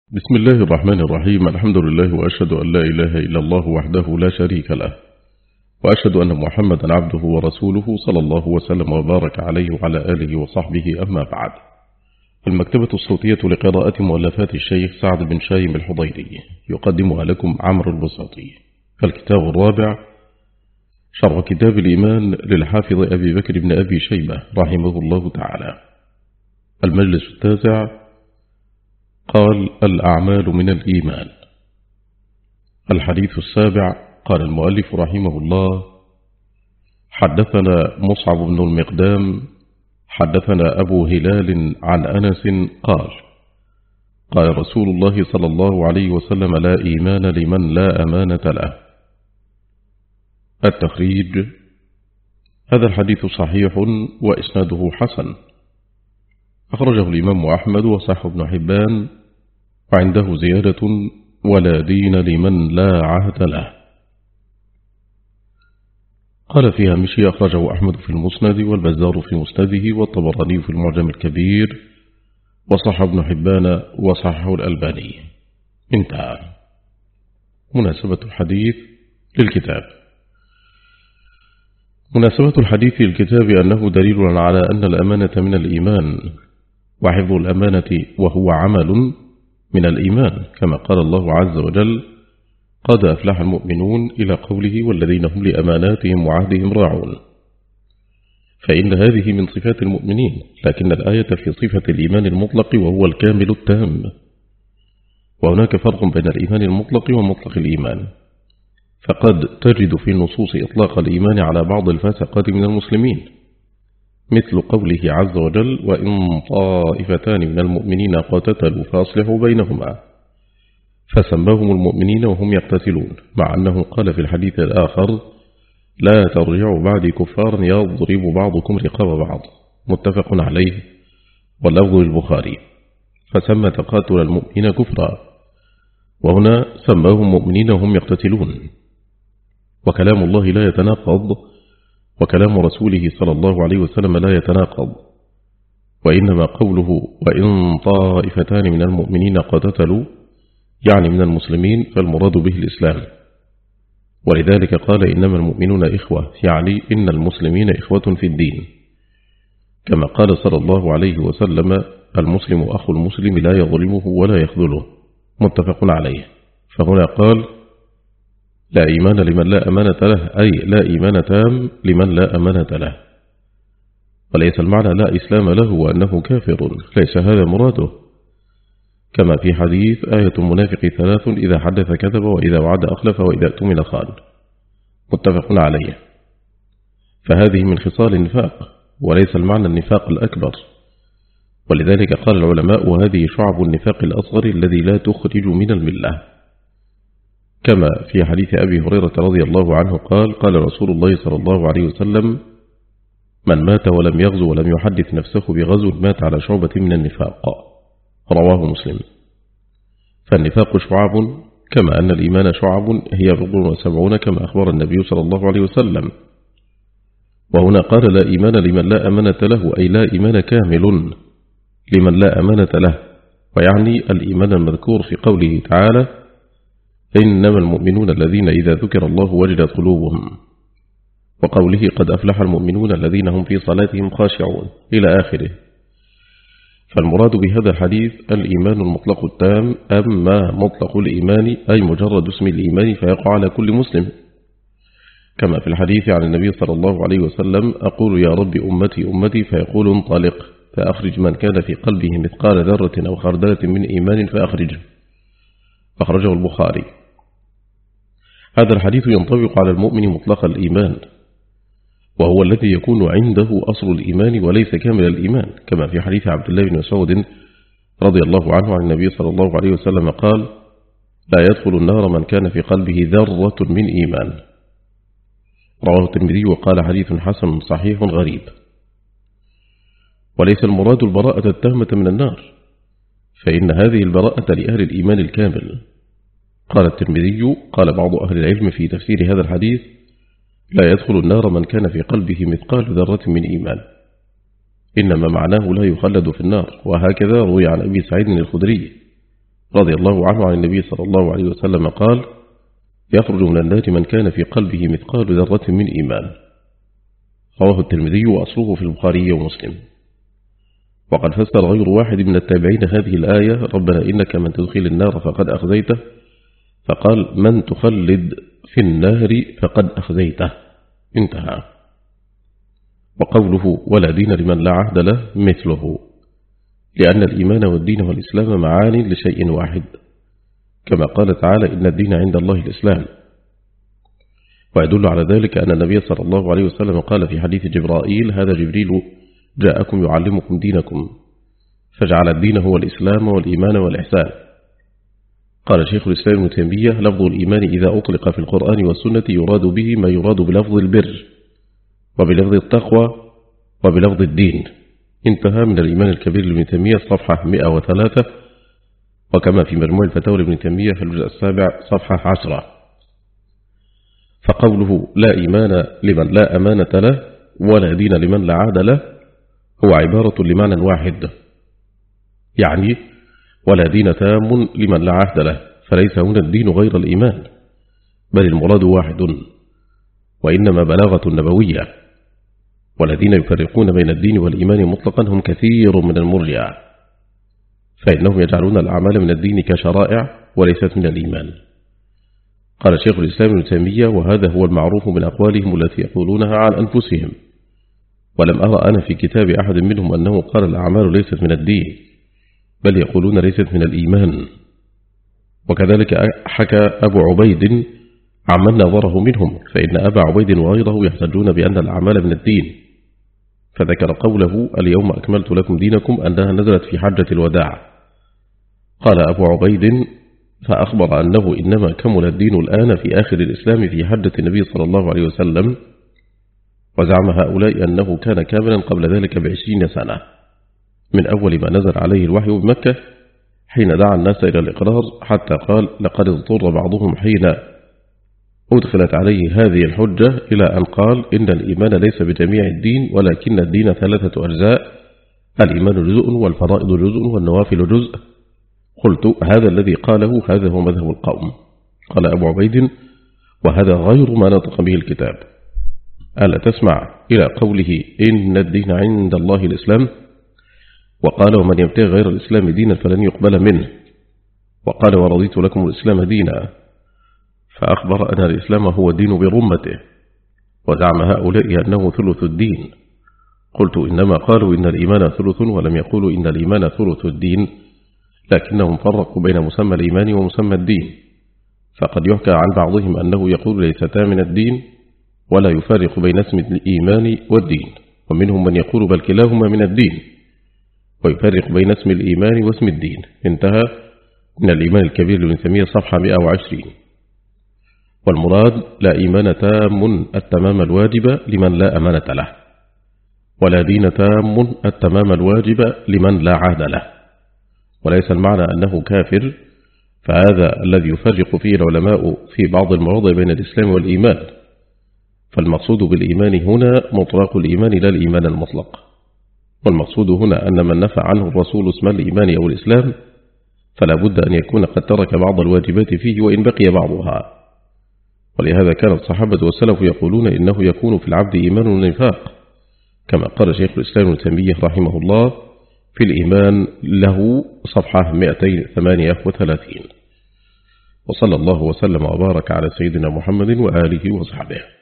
بسم الله الرحمن الرحيم. الحمد لله وأشهد أن لا إله إلا الله وحده لا شريك له، وأشهد أن محمدا عبده ورسوله صلى الله وسلم وبارك عليه وعلى آله وصحبه. أما بعد، المكتبة الصوتية لقراءة مؤلفات الشيخ سعد بن شايم الحضيري يقدمها لكم عمرو البساطي. الكتاب الرابع، شرح كتاب الإيمان للحافظ أبي بكر بن أبي شيبة رحمه الله تعالى. المجلس التاسع، قال: الأعمال من الإيمان. الحديث السابع، قال المؤلف رحمه الله: حدثنا مصعب بن المقدام حدثنا أبو هلال عن أنس قال: قال رسول الله صلى الله عليه وسلم: لا إيمان لمن لا أمانة له. التخريج: هذا الحديث صحيح وإسناده حسن، أخرجه الإمام أحمد وصححه ابن حبان، وعنده زيادة: ولا دين لمن لا عهد له. قال في هامشه: أخرجه أحمد في المسند، والبزار في مسنده، والطبراني في المعجم الكبير، وصححه ابن حبان وصححه الألباني. انتهى. مناسبة الحديث للكتاب. مناسبة الحديث للكتاب أنه دليل على أن الأمانة من الإيمان، وحفظ الأمانة وهو عمل من الإيمان، كما قال الله عز وجل: قد أفلح المؤمنون، إلى قوله: والذين هم لأماناتهم وعهدهم راعون. فإن هذه من صفات المؤمنين، لكن الآية في صفة الإيمان المطلق وهو الكامل التام، وهناك فرق بين الإيمان المطلق ومطلق الإيمان. فقد تجد في النصوص إطلاق الإيمان على بعض الفاسقات من المسلمين، مثل قوله عز وجل: وإن طائفتان من المؤمنين اقتتلوا فأصلحوا بينهما، فسماهم المؤمنين وهم يقتتلون، مع أنه قال في الحديث الآخر: لا ترجعوا بعدي كفارا يضرب بعضكم رقاب بعض، متفق عليه، واللفظ للبخاري. فسمى تقاتل المؤمنين كفرا، وهنا سماهم مؤمنين وهم يقتتلون. وكلام الله لا يتناقض، وكلام رسوله صلى الله عليه وسلم لا يتناقض، وإنما قوله: وإن طائفتان من المؤمنين اقتتلوا يعني من المسلمين، فالمراد به الإسلام. ولذلك قال: إنما المؤمنون إخوة، يعني إن المسلمين إخوة في الدين، كما قال صلى الله عليه وسلم: المسلم أخو المسلم لا يظلمه ولا يخذله، متفق عليه. فهنا قال: لا إيمان لمن لا أمانة له، أي لا إيمان تام لمن لا أمانة له، وليس المعنى لا إسلام له وأنه كافر، ليس هذا مراده، كما في حديث: آية المنافق ثلاث: إذا حدث كذب، وإذا وعد أخلف، وإذا اؤتمن خان، متفق عليه. فهذه من خصال النفاق، وليس المعنى النفاق الأكبر، ولذلك قال العلماء: وهذه شعب النفاق الأصغر الذي لا تخرج من الملة، كما في حديث أبي هريرة رضي الله عنه قال: قال رسول الله صلى الله عليه وسلم: من مات ولم يغزو ولم يحدث نفسه بغزو مات على شعبة من النفاق، رواه مسلم. فالنفاق شعب، كما أن الإيمان شعب، هي 70 كما أخبر النبي صلى الله عليه وسلم. وهنا قال: لا إيمان لمن لا أمانة له، أي لا إيمان كامل لمن لا أمانة له، ويعني الإيمان المذكور في قوله تعالى: إنما المؤمنون الذين إذا ذكر الله وجلت قلوبهم، وقوله: قد أفلح المؤمنون الذين هم في صلاتهم خاشعون، إلى آخره. فالمراد بهذا الحديث الإيمان المطلق التام. أما مطلق الإيمان أي مجرد اسم الإيمان فيقع على كل مسلم، كما في الحديث عن النبي صلى الله عليه وسلم: أقول يا رب أمتي أمتي، فيقول: انطلق فأخرج من كان في قلبه مثقال ذرة أو خردلة من إيمان فأخرجه، أخرجه البخاري. هذا الحديث ينطبق على المؤمن مطلق الإيمان، وهو الذي يكون عنده أصل الإيمان وليس كامل الإيمان، كما في حديث عبد الله بن مسعود رضي الله عنه عن النبي صلى الله عليه وسلم قال: لا يدخل النار من كان في قلبه ذرة من إيمان، رواه الترمذي وقال: حديث حسن صحيح غريب. وليس المراد البراءة التامة من النار، فإن هذه البراءة لأهل الإيمان الكامل. قال الترمذي: قال بعض أهل العلم في تفسير هذا الحديث: لا يدخل النار من كان في قلبه مثقال ذرة من إيمان، إنما معناه لا يخلد في النار. وهكذا روي عن أبي سعيد الخدري رضي الله عنه عن النبي صلى الله عليه وسلم قال: يخرج من النار من كان في قلبه مثقال ذرة من إيمان. رواه الترمذي وأصله في البخاري ومسلم. وقد فسر غير واحد من التابعين هذه الآية: ربنا إنك من تدخل النار فقد أخزيته، فقال: من تخلد في النار فقد أخزيته. انتهى. وقوله: ولا دين لمن لا عهد له مثله، لأن الإيمان والدين والإسلام معان لشيء واحد، كما قال تعالى: إن الدين عند الله الإسلام. ويدل على ذلك أن النبي صلى الله عليه وسلم قال في حديث جبرائيل: هذا جبريل جاءكم يعلمكم دينكم، فجعل الدين هو الإسلام والإيمان والإحسان. قال شيخ الإسلام ابن تيمية: لفظ الإيمان إذا أطلق في القرآن والسنة يراد به ما يراد بلفظ البر، وبلفظ التقوى، وبلفظ الدين. انتهى. من الإيمان الكبير لابن تيمية صفحة 103، وكما في مجموع الفتاوى لابن تيمية في الجزء 7 صفحة 10. فقوله: لا إيمان لمن لا أمانة له ولا دين لمن لا عهد له هو عبارة لمعنى واحد، يعني ولا دين تام لمن لا عهد له، فليس هنا الدين غير الإيمان، بل المراد واحد، وإنما بلاغة نبوية. والذين يفرقون بين الدين والإيمان مطلقا هم كثير من المرجئة، فإنهم يجعلون الأعمال من الدين كشرائع وليست من الإيمان. قال شيخ الإسلام ابن تيمية: وهذا هو المعروف من أقوالهم التي يقولونها عن أنفسهم، ولم أرى أنا في كتاب أحد منهم أنه قال الأعمال ليست من الدين، بل يقولون ليست من الإيمان. وكذلك حكى أبو عبيد عمن نظره منهم، فإن أبا عبيد وغيره يحتجون بأن الأعمال من الدين، فذكر قوله: اليوم أكملت لكم دينكم أنها نزلت في حجة الوداع. قال أبو عبيد: فأخبر أنه إنما كمل الدين الآن في آخر الإسلام في حجة النبي صلى الله عليه وسلم، وزعم هؤلاء أنه كان كاملا قبل ذلك ب20 سنة من أول ما نزل عليه الوحي بمكة، حين دعا الناس إلى الإقرار، حتى قال: لقد اضطر بعضهم حين أدخلت عليه هذه الحجة إلى أن قال: إن الإيمان ليس بجميع الدين، ولكن الدين 3 أجزاء، الإيمان جزء، والفرائض جزء، والنوافل جزء. قلت: هذا الذي قاله هذا هو مذهب القوم. قال أبو عبيد: وهذا غير ما نطق به الكتاب. ألا تسمع إلى قوله: إن الدين عند الله الإسلام؟ وقال: ومن يبتغي غير الإسلام دينا فلن يقبل منه. وقال: ورضيت لكم الإسلام دينا. فأخبر أن الإسلام هو الدين برمته، وزعم هؤلاء أنه ثلث الدين. قلت: إنما قالوا إن الإيمان ثلث، ولم يقولوا إن الإيمان ثلث الدين، لكنهم فرقوا بين مسمى الإيمان ومسمى الدين. فقد يحكى عن بعضهم أنه يقول ليستا من الدين، ولا يفارق بين اسم الإيمان والدين، ومنهم من يقول بل كلاهما من الدين، ويفرق بين اسم الإيمان واسم الدين. انتهى. من الإيمان الكبير لابن تيمية صفحة 120. والمراد: لا إيمان تام التمام الواجب لمن لا أمانة له، ولا دين تام التمام الواجب لمن لا عهد له. وليس المعنى أنه كافر، فهذا الذي يفرق فيه العلماء في بعض المواضع بين الإسلام والإيمان. فالمقصود بالإيمان هنا مطلق الإيمان لا الإيمان المطلق. والمقصود هنا أن من نفى عنه الرسول اسم الإيمان أو الإسلام فلا بد أن يكون قد ترك بعض الواجبات فيه وإن بقي بعضها. ولهذا كان الصحابة والسلف يقولون إنه يكون في العبد إيمان ونفاق، كما قال شيخ الإسلام ابن تيمية رحمه الله في الإيمان له صفحة 238. وصلى الله وسلم وبارك على سيدنا محمد وآله وصحبه.